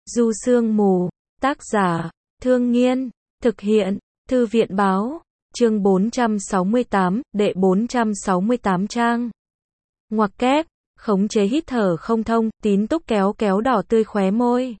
Du Sương Mù, tác giả, Thương Nghiên, thực hiện, Thư viện báo, chương 468, đệ 468 trang. Ngoặc kép, khống chế hít thở không thông, Tín Túc kéo kéo đỏ tươi khóe môi.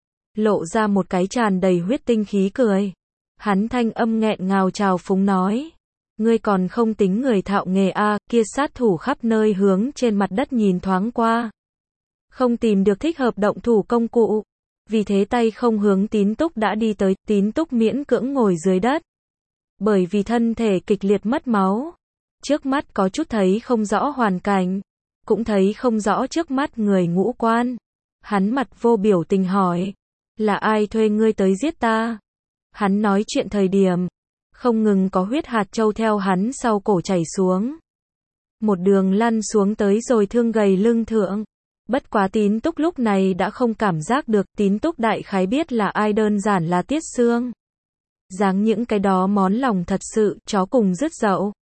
Lộ ra một cái tràn đầy huyết tinh khí cười. Hắn thanh âm nghẹn ngào trào phúng nói. Ngươi còn không tính người thạo nghề a, kia sát thủ khắp nơi hướng trên mặt đất nhìn thoáng qua. Không tìm được thích hợp động thủ công cụ. Vì thế tay không hướng Tín Túc đã đi tới, Tín Túc miễn cưỡng ngồi dưới đất. Bởi vì thân thể kịch liệt mất máu. Trước mắt có chút thấy không rõ hoàn cảnh. Cũng thấy không rõ trước mắt người ngũ quan. Hắn mặt vô biểu tình hỏi. Là ai thuê ngươi tới giết ta? Hắn nói chuyện thời điểm. Không ngừng có huyết hạt châu theo hắn sau cổ chảy xuống. Một đường lăn xuống tới rồi thương gầy lưng thượng. Bất quá Tín Túc lúc này đã không cảm giác được, Tín Túc đại khái biết là ai, đơn giản là Tiết Sương. Dáng những cái đó món lòng thật sự, chó cùng rứt dậu.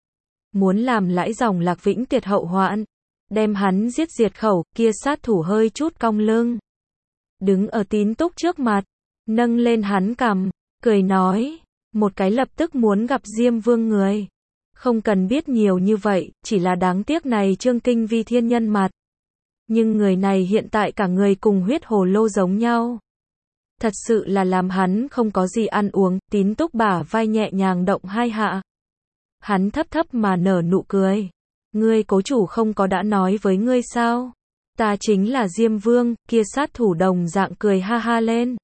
Muốn làm lãi dòng Lạc Vĩnh Tuyệt hậu hoạn. Đem hắn giết diệt khẩu, kia sát thủ hơi chút cong lưng. Đứng ở Tín Túc trước mặt, nâng lên hắn cằm, cười nói. Một cái lập tức muốn gặp Diêm Vương người. Không cần biết nhiều như vậy, chỉ là đáng tiếc này Trương Kinh Vi thiên nhân mặt. Nhưng người này hiện tại cả người cùng huyết hồ lô giống nhau. Thật sự là làm hắn không có gì ăn uống, Tín Túc bả vai nhẹ nhàng động hai hạ. Hắn thấp thấp mà nở nụ cười. Ngươi cố chủ không có đã nói với ngươi sao? Ta chính là Diêm Vương, kia sát thủ đồng dạng cười ha ha lên.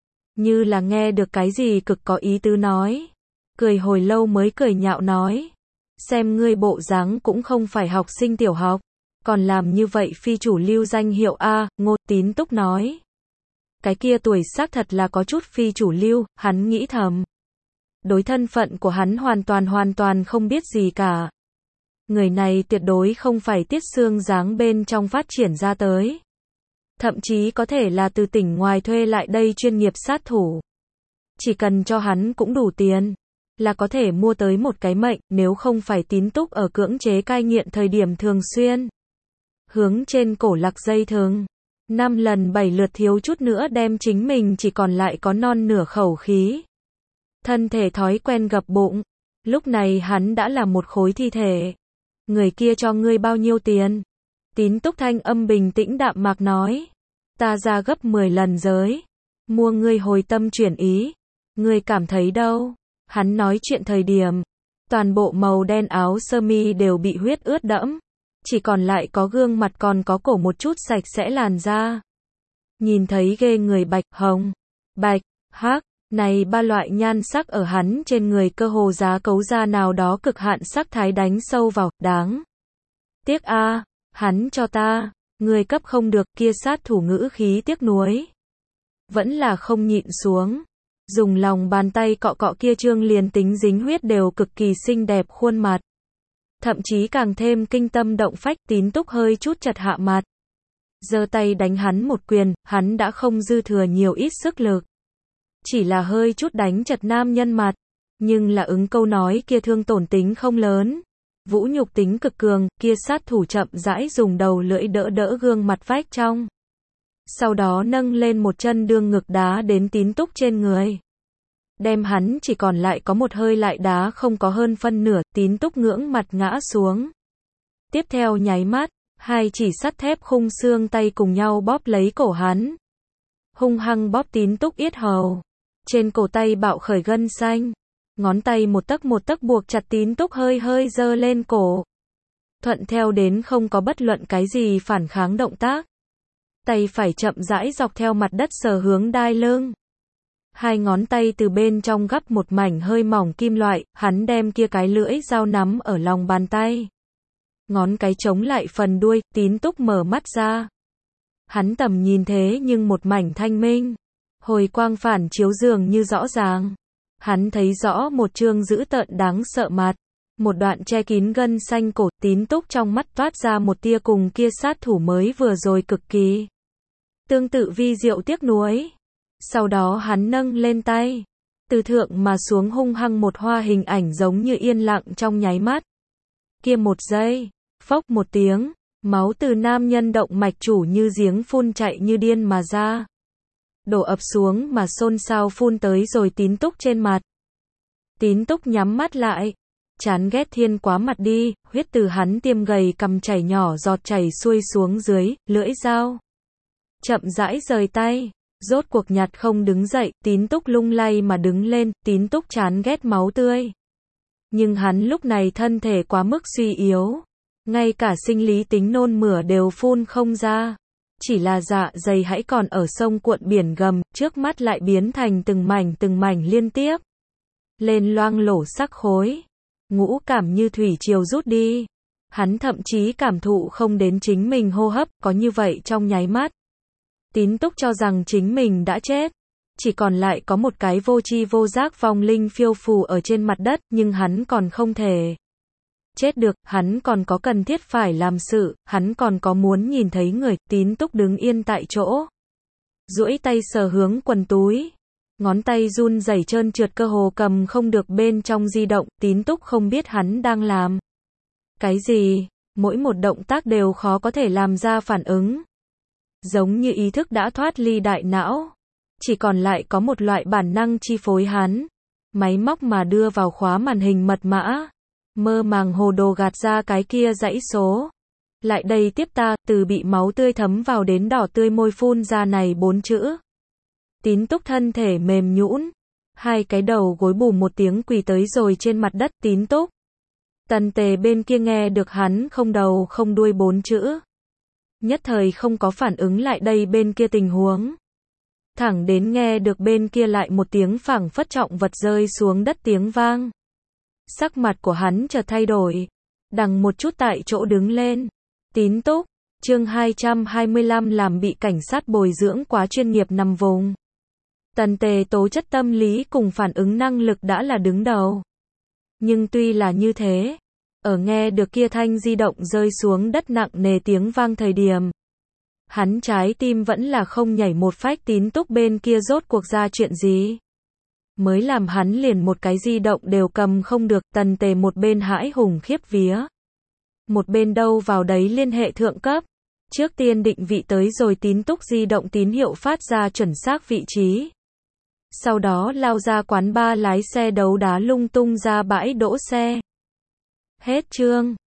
Như là nghe được cái gì cực có ý tứ nói. Cười hồi lâu mới cười nhạo nói. Xem ngươi bộ dáng cũng không phải học sinh tiểu học. Còn làm như vậy phi chủ lưu danh hiệu A, Ngô. Tín Túc nói. Cái kia tuổi xác thật là có chút phi chủ lưu, hắn nghĩ thầm. Đối thân phận của hắn hoàn toàn không biết gì cả. Người này tuyệt đối không phải Tiết Sương dáng bên trong phát triển ra tới. Thậm chí có thể là từ tỉnh ngoài thuê lại đây chuyên nghiệp sát thủ. Chỉ cần cho hắn cũng đủ tiền, là có thể mua tới một cái mệnh, nếu không phải Tín Túc ở cưỡng chế cai nghiện thời điểm thường xuyên. Hướng trên cổ lạc dây thừng. 5 lần 7 lượt thiếu chút nữa đem chính mình chỉ còn lại có non nửa khẩu khí. Thân thể thói quen gập bụng. Lúc này hắn đã là một khối thi thể. Người kia cho ngươi bao nhiêu tiền? Tín Túc thanh âm bình tĩnh đạm mạc nói. Ta ra gấp 10 lần giới. Mua ngươi hồi tâm chuyển ý. Ngươi cảm thấy đâu? Hắn nói chuyện thời điểm. Toàn bộ màu đen áo sơ mi đều bị huyết ướt đẫm. Chỉ còn lại có gương mặt còn có cổ một chút sạch sẽ làn da. Nhìn thấy ghê người bạch, hồng, bạch, hắc. Này ba loại nhan sắc ở hắn trên người cơ hồ giá cấu ra nào đó cực hạn sắc thái đánh sâu vào, đáng. Tiếc a, hắn cho ta, người cấp không được, kia sát thủ ngữ khí tiếc nuối. Vẫn là không nhịn xuống. Dùng lòng bàn tay cọ cọ kia trương liền tính dính huyết đều cực kỳ xinh đẹp khuôn mặt. Thậm chí càng thêm kinh tâm động phách. Tín Túc hơi chút chật hạ mặt. Giơ tay đánh hắn một quyền, hắn đã không dư thừa nhiều ít sức lực. Chỉ là hơi chút đánh chật nam nhân mặt. Nhưng là ứng câu nói kia thương tổn tính không lớn. Vũ nhục tính cực cường, kia sát thủ chậm rãi dùng đầu lưỡi đỡ đỡ gương mặt vách trong. Sau đó nâng lên một chân đương ngực đá đến Tín Túc trên người. Đem hắn chỉ còn lại có một hơi lại đá không có hơn phân nửa, Tín Túc ngưỡng mặt ngã xuống. Tiếp theo nháy mắt, hai chỉ sắt thép khung xương tay cùng nhau bóp lấy cổ hắn. Hung hăng bóp Tín Túc yết hầu. Trên cổ tay bạo khởi gân xanh. Ngón tay một tấc buộc chặt Tín Túc hơi hơi giơ lên cổ. Thuận theo đến không có bất luận cái gì phản kháng động tác. Tay phải chậm rãi dọc theo mặt đất sờ hướng đai lưng. Hai ngón tay từ bên trong gắp một mảnh hơi mỏng kim loại, hắn đem kia cái lưỡi dao nắm ở lòng bàn tay. Ngón cái chống lại phần đuôi, Tín Túc mở mắt ra. Hắn tầm nhìn thế nhưng một mảnh thanh minh. Hồi quang phản chiếu dường như rõ ràng. Hắn thấy rõ một trương dữ tợn đáng sợ mặt. Một đoạn che kín gân xanh cổ. Tín Túc trong mắt toát ra một tia cùng kia sát thủ mới vừa rồi cực kỳ tương tự vi diệu tiếc nuối. Sau đó hắn nâng lên tay. Từ thượng mà xuống hung hăng một hoa hình ảnh giống như yên lặng trong nháy mắt. Kia một giây. Phốc một tiếng. Máu từ nam nhân động mạch chủ như giếng phun chạy như điên mà ra. đổ ập xuống mà xôn xao phun tới rồi Tín Túc trên mặt. Tín Túc nhắm mắt lại. Chán ghét Thiên quá mặt đi, huyết từ hắn tiêm gầy cằm chảy nhỏ giọt chảy xuôi xuống dưới, lưỡi dao chậm rãi rời tay. Rốt cuộc nhặt không đứng dậy, Tín Túc lung lay mà đứng lên, Tín Túc chán ghét máu tươi. Nhưng hắn lúc này thân thể quá mức suy yếu. Ngay cả sinh lý tính nôn mửa đều phun không ra. Chỉ là dạ dày hãy còn ở sông cuộn biển gầm, trước mắt lại biến thành từng mảnh liên tiếp. Lên loang lổ sắc khối. Ngũ cảm như thủy triều rút đi. Hắn thậm chí cảm thụ không đến chính mình hô hấp, có như vậy trong nháy mắt. Tín Túc cho rằng chính mình đã chết. Chỉ còn lại có một cái vô tri vô giác vong linh phiêu phù ở trên mặt đất, nhưng hắn còn không thể chết được, hắn còn có cần thiết phải làm sự, hắn còn có muốn nhìn thấy người. Tín Túc đứng yên tại chỗ. Duỗi tay sờ hướng quần túi. Ngón tay run rẩy trơn trượt cơ hồ cầm không được bên trong di động, Tín Túc không biết hắn đang làm cái gì, mỗi một động tác đều khó có thể làm ra phản ứng. Giống như ý thức đã thoát ly đại não, chỉ còn lại có một loại bản năng chi phối hắn. Máy móc mà đưa vào khóa màn hình mật mã, mơ màng hồ đồ gạt ra cái kia dãy số. Lại đây tiếp ta, từ bị máu tươi thấm vào đến đỏ tươi môi phun ra này 4 chữ. Tín Túc thân thể mềm nhũn, hai cái đầu gối bùm một tiếng quỳ tới rồi trên mặt đất. Tín Túc. Tần Tề bên kia nghe được hắn không đầu không đuôi 4 chữ. Nhất thời không có phản ứng lại đây bên kia tình huống. Thẳng đến nghe được bên kia lại một tiếng phảng phất trọng vật rơi xuống đất tiếng vang. Sắc mặt của hắn chợt thay đổi. Đằng một chút tại chỗ đứng lên. Tín Túc. Chương 225 làm bị cảnh sát bồi dưỡng quá chuyên nghiệp nằm vùng. Tần Tề tố chất tâm lý cùng phản ứng năng lực đã là đứng đầu. Nhưng tuy là như thế, ở nghe được kia thanh di động rơi xuống đất nặng nề tiếng vang thời điểm, hắn trái tim vẫn là không nhảy một phách. Tín Túc bên kia rốt cuộc ra chuyện gì? Mới làm hắn liền một cái di động đều cầm không được. Tần Tề một bên hãi hùng khiếp vía, một bên đâu vào đấy liên hệ thượng cấp. Trước tiên định vị tới rồi Tín Túc di động tín hiệu phát ra chuẩn xác vị trí. Sau đó lao ra quán bar lái xe đấu đá lung tung ra bãi đỗ xe. Hết chương.